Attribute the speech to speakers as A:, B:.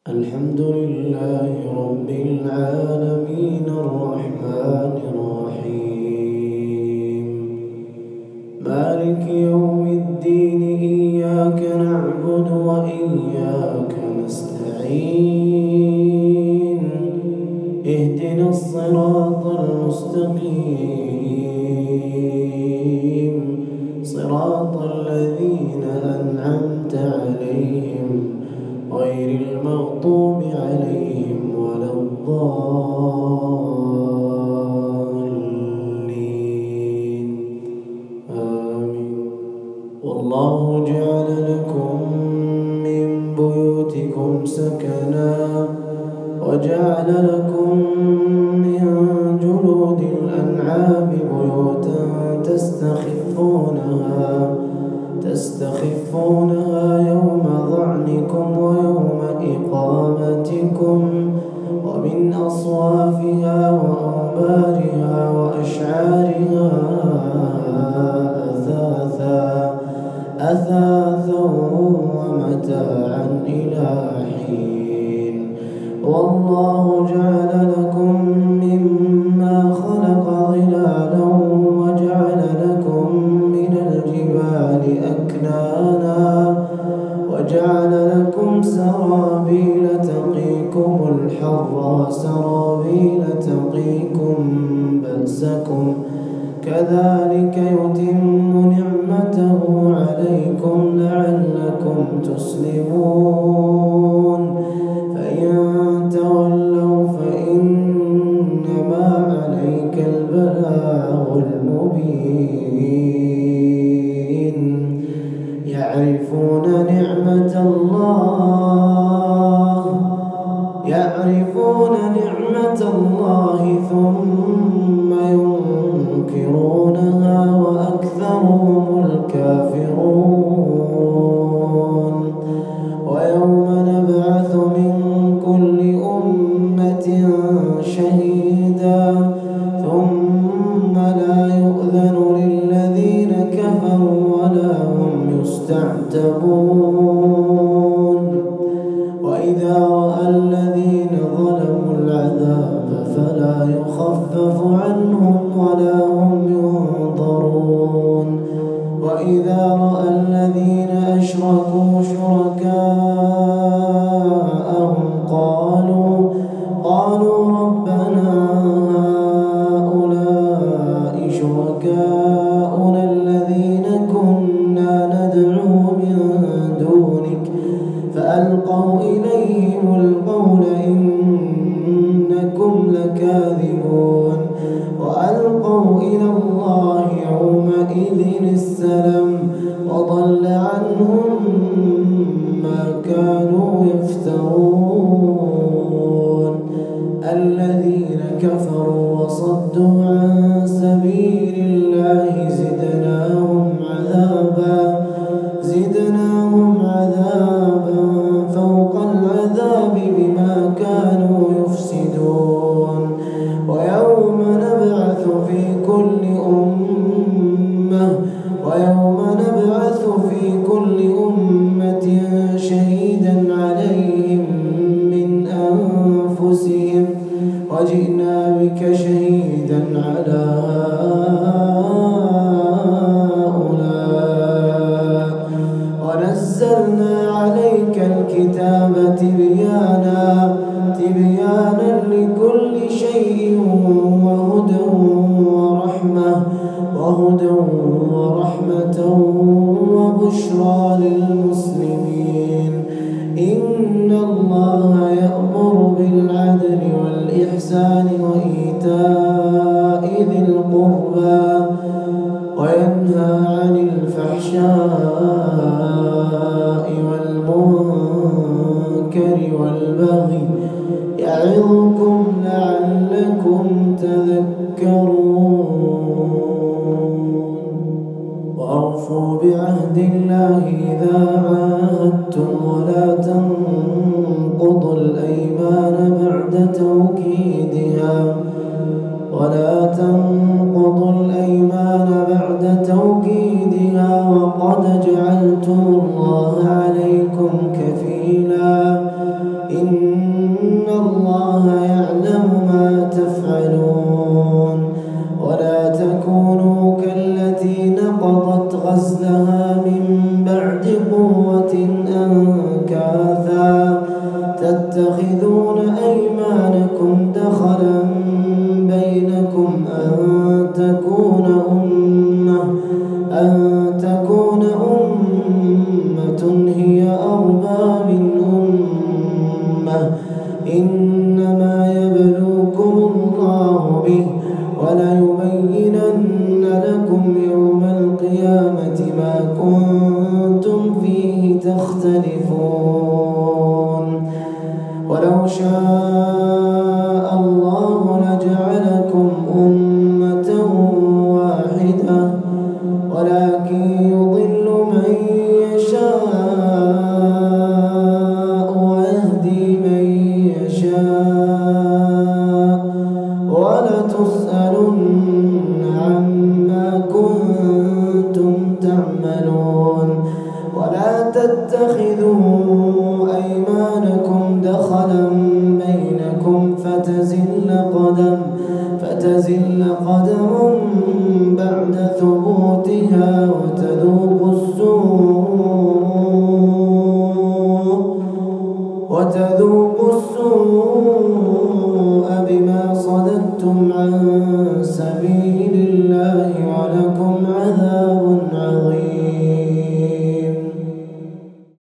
A: الحمد لله رب العالمين الرحمن الرحيم مالك يوم الدين إياك نعبد وإياك نستعين اهدنا الصراط المستقيم صراط الذين أنعمت عليهم غير المغضوب عليهم ولا الضالين آمين. والله جعل لكم من بيوتكم سكنا وجعل لكم من جلود الأنعام بيوتا تستخفونها يوم ظعنكم ويوم إقامتكم ومن أصوافها وأوبارها وأشعارها أثاثا ومتاعا إلى حين. والله جعل لكم مما خلق ظلالا وجعل لكم من الجبال أكنانا وجعل لكم سرابيل تقيكم الحر وسرابيل تقيكم بأسكم كذلك يتم نعمته عليكم لعلكم تسلمون. فإن تولوا فإنما عليك البلاغ المبين. يعرفون نعمة الله ثم ينكرونها وأكثرهم الكافرون. ويوم نبعث من كل أمة شهيدا ثم لا يؤذن للذين كفروا ولا هم يستعتبون. وإذا رأى الذين ظلموا العذاب فلا يخفف عنهم ولا هم ينظرون. وإذا رأى الذين أشركوا شركاءهم قالوا ربنا هؤلاء شركاؤنا الذين كنا ندعو من دونك فألقوا إليهم القول إنكم لكاذبون. وألقوا إلى الله يومئذ السلام وضل عنهم ما كانوا يفترون. الذين كفروا وصدوا عن سبيل الله زدناهم عذابا فوق العذاب بما كانوا يفسدون. ويوم نبعث في كل أمة شهيدا عليهم من أنفسهم وجئنا بك شهيدا على هؤلاء ونزلنا عليك الكتاب تبيانا لكل شيء وهدى ورحمة وبشرى للمسلمين. إن الله يأمر بالعدل والإحسان وإيتاء ذي القربى وينهى عن الفحشاء والمنكر والبغي يعظكم لعلكم تذكرون. وأوفوا بعهد الله إذا عاهدتم ولا تنقضوا الأيمان بعد توكيدها وقد جعلتم الله عليكم كفيلا إن تتخذون أيمانكم دخلا بينكم أن تكون أمة هي أربى من أمة إنما يبلوكم الله به وليبينن لكم يوم القيامة ما كنتم فيه تختلفون ولو شاء الله لجعلكم أمة واحدة ولكن يضل من يشاء ويهدي من يشاء ولتسألن عما كنتم تعملون ولا تتخذوا أيمانكم دخلا بينكم فتزل قدم بعد ثبوتها